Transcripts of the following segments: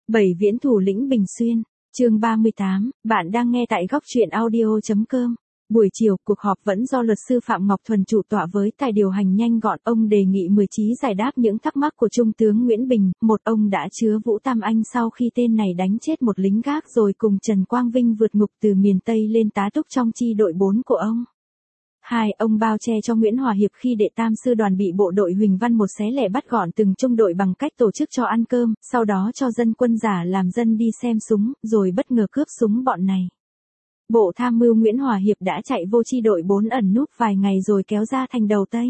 Bảy viễn thủ lĩnh Bình Xuyên, chương 38, bạn đang nghe tại góc truyện audio.com. Buổi chiều, cuộc họp vẫn do luật sư Phạm Ngọc Thuần chủ tọa với tài điều hành nhanh gọn. Ông đề nghị 10 chí giải đáp những thắc mắc của Trung tướng Nguyễn Bình. Một, ông đã chứa Vũ Tam Anh sau khi tên này đánh chết một lính gác rồi cùng Trần Quang Vinh vượt ngục từ miền Tây lên tá túc trong chi đội 4 của ông. 2. Ông bao che cho Nguyễn Hòa Hiệp khi đệ tam sư đoàn bị bộ đội Huỳnh Văn một xé lẻ bắt gọn từng trung đội bằng cách tổ chức cho ăn cơm, sau đó cho dân quân giả làm dân đi xem súng, rồi bất ngờ cướp súng bọn này. Bộ tham mưu Nguyễn Hòa Hiệp đã chạy vô chi đội 4 ẩn núp vài ngày rồi kéo ra thành đầu Tây.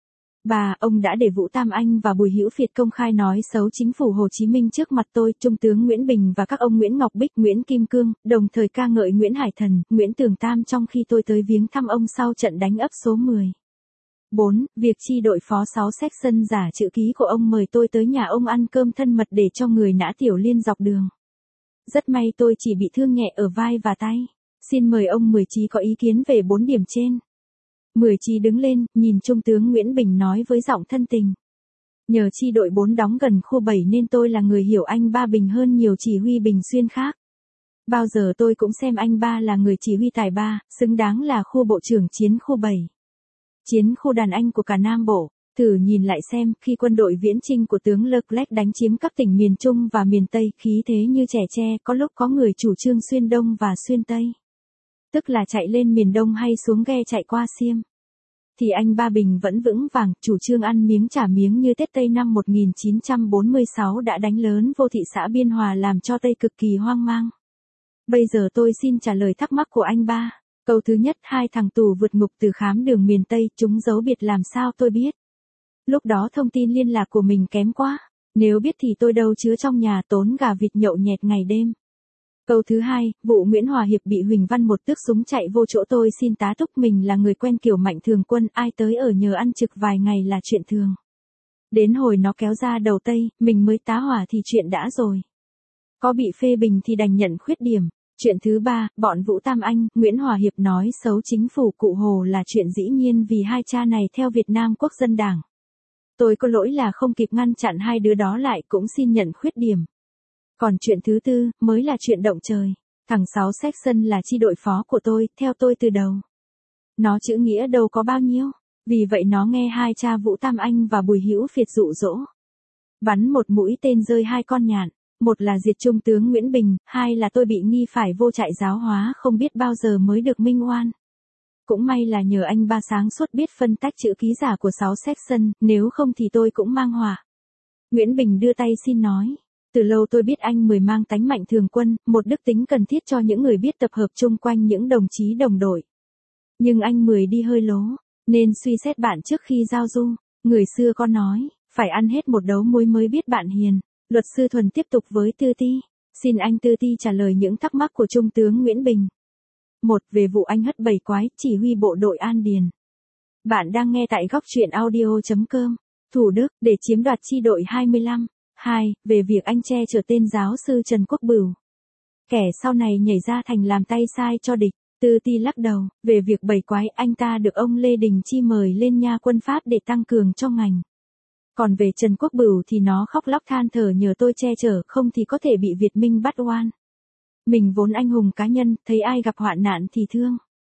3. Ông đã để Vũ Tam Anh và Bùi Hữu Việt công khai nói xấu chính phủ Hồ Chí Minh trước mặt tôi, Trung tướng Nguyễn Bình và các ông Nguyễn Ngọc Bích, Nguyễn Kim Cương, đồng thời ca ngợi Nguyễn Hải Thần, Nguyễn Tường Tam trong khi tôi tới viếng thăm ông sau trận đánh ấp số 10. 4. Việc chi đội phó 6 section giả chữ ký của ông mời tôi tới nhà ông ăn cơm thân mật để cho người nã tiểu liên dọc đường. Rất may tôi chỉ bị thương nhẹ ở vai và tay. Xin mời ông 10 chí có ý kiến về 4 điểm trên. 10 chí đứng lên, nhìn Trung tướng Nguyễn Bình nói với giọng thân tình. Nhờ chi đội 4 đóng gần khu 7 nên tôi là người hiểu anh ba Bình hơn nhiều chỉ huy Bình Xuyên khác. Bao giờ tôi cũng xem anh ba là người chỉ huy tài ba, xứng đáng là khu bộ trưởng chiến khu 7. Chiến khu đàn anh của cả Nam Bộ. Thử nhìn lại xem, khi quân đội viễn chinh của tướng Leclerc đánh chiếm các tỉnh miền Trung và miền Tây, khí thế như trẻ tre, có lúc có người chủ trương xuyên Đông và xuyên Tây. Tức là chạy lên miền Đông hay xuống ghe chạy qua Xiêm. Thì anh Ba Bình vẫn vững vàng, chủ trương ăn miếng trả miếng như Tết Tây năm 1946 đã đánh lớn vô thị xã Biên Hòa làm cho Tây cực kỳ hoang mang. Bây giờ tôi xin trả lời thắc mắc của anh ba. Câu thứ nhất, 2 thằng tù vượt ngục từ khám đường miền Tây, chúng giấu biệt làm sao tôi biết. Lúc đó thông tin liên lạc của mình kém quá. Nếu biết thì tôi đâu chứa trong nhà tốn gà vịt nhậu nhẹt ngày đêm. Câu thứ hai, vụ Nguyễn Hòa Hiệp bị Huỳnh Văn một tước súng chạy vô chỗ tôi xin tá túc, mình là người quen kiểu Mạnh Thường Quân, ai tới ở nhờ ăn trực vài ngày là chuyện thường. Đến hồi nó kéo ra đầu Tây, mình mới tá hỏa thì chuyện đã rồi. Có bị phê bình thì đành nhận khuyết điểm. Chuyện thứ ba, bọn Vũ Tam Anh, Nguyễn Hòa Hiệp nói xấu chính phủ Cụ Hồ là chuyện dĩ nhiên vì hai cha này theo Việt Nam Quốc dân Đảng. Tôi có lỗi là không kịp ngăn chặn hai đứa đó lại, cũng xin nhận khuyết điểm. Còn chuyện thứ tư, mới là chuyện động trời. Thằng 6 section là chi đội phó của tôi, theo tôi từ đầu. Nó chữ nghĩa đâu có bao nhiêu. Vì vậy nó nghe hai cha Vũ Tam Anh và Bùi Hữu Việt dụ dỗ. Bắn một mũi tên rơi 2 con nhạn. Một là diệt Trung tướng Nguyễn Bình, 2 là tôi bị nghi phải vô trại giáo hóa không biết bao giờ mới được minh oan. Cũng may là nhờ anh ba sáng suốt biết phân tách chữ ký giả của 6 section, nếu không thì tôi cũng mang họa. Nguyễn Bình đưa tay xin nói. Từ lâu tôi biết anh 10 mang tánh Mạnh Thường Quân, một đức tính cần thiết cho những người biết tập hợp chung quanh những đồng chí đồng đội. Nhưng anh 10 đi hơi lố, nên suy xét bạn trước khi giao du. Người xưa có nói, phải ăn hết một đấu muối mới biết bạn hiền. Luật sư Thuần tiếp tục với Tư Ti. Xin anh Tư Ti trả lời những thắc mắc của Trung tướng Nguyễn Bình. 1. Về vụ anh hất 7 quái, chỉ huy bộ đội An Điền. Bạn đang nghe tại góc truyện audio.com. Thủ Đức, để chiếm đoạt chi đội 25. 2. Về việc anh che chở tên giáo sư Trần Quốc Bửu. Kẻ sau này nhảy ra thành làm tay sai cho địch. Tư Ti lắc đầu. Về việc 7 quái, anh ta được ông Lê Đình Chi mời lên nha quân Pháp để tăng cường cho ngành. Còn về Trần Quốc Bửu thì nó khóc lóc than thở nhờ tôi che chở, không thì có thể bị Việt Minh bắt oan. Mình vốn anh hùng cá nhân, thấy ai gặp hoạn nạn thì thương.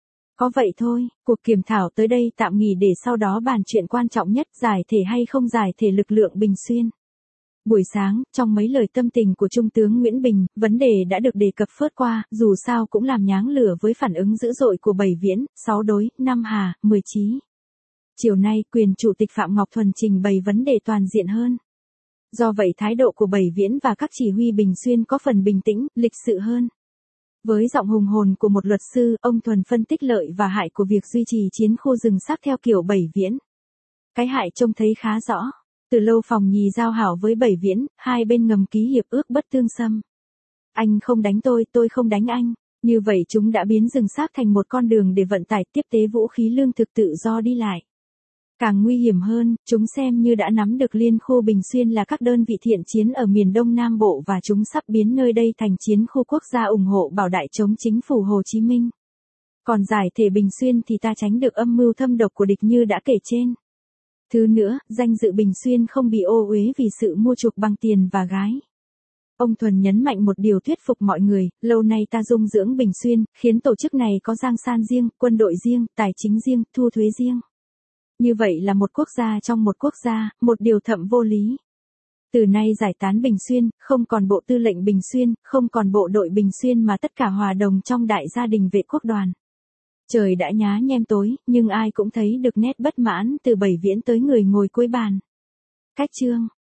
Có vậy thôi, cuộc kiểm thảo tới đây tạm nghỉ để sau đó bàn chuyện quan trọng nhất, giải thể hay không giải thể lực lượng Bình Xuyên. Buổi sáng, trong mấy lời tâm tình của Trung tướng Nguyễn Bình, vấn đề đã được đề cập phớt qua, dù sao cũng làm nháng lửa với phản ứng dữ dội của 7 viễn, 6 đối, 5 hà, 10 chí. Chiều nay, quyền Chủ tịch Phạm Ngọc Thuần trình bày vấn đề toàn diện hơn. Do vậy thái độ của 7 viễn và các chỉ huy Bình Xuyên có phần bình tĩnh, lịch sự hơn. Với giọng hùng hồn của một luật sư, ông Thuần phân tích lợi và hại của việc duy trì chiến khu rừng xác theo kiểu 7 viễn. Cái hại trông thấy khá rõ. Từ lâu Phòng Nhì giao hảo với 7 viễn, hai bên ngầm ký hiệp ước bất tương xâm. Anh không đánh tôi không đánh anh. Như vậy chúng đã biến rừng xác thành một con đường để vận tải tiếp tế vũ khí lương thực tự do đi lại. Càng nguy hiểm hơn, chúng xem như đã nắm được liên khu Bình Xuyên là các đơn vị thiện chiến ở miền Đông Nam Bộ và chúng sắp biến nơi đây thành chiến khu quốc gia ủng hộ bảo đại chống chính phủ Hồ Chí Minh. Còn giải thể Bình Xuyên thì ta tránh được âm mưu thâm độc của địch như đã kể trên. Thứ nữa, danh dự Bình Xuyên không bị ô uế vì sự mua chuộc bằng tiền và gái. Ông Thuần nhấn mạnh một điều thuyết phục mọi người, lâu nay ta dung dưỡng Bình Xuyên, khiến tổ chức này có giang san riêng, quân đội riêng, tài chính riêng, thu thuế riêng. Như vậy là một quốc gia trong một quốc gia, một điều thậm vô lý. Từ nay giải tán Bình Xuyên, không còn bộ tư lệnh Bình Xuyên, không còn bộ đội Bình Xuyên mà tất cả hòa đồng trong đại gia đình vệ quốc đoàn. Trời đã nhá nhem tối, nhưng ai cũng thấy được nét bất mãn từ Bảy Viễn tới người ngồi cuối bàn. Cách chương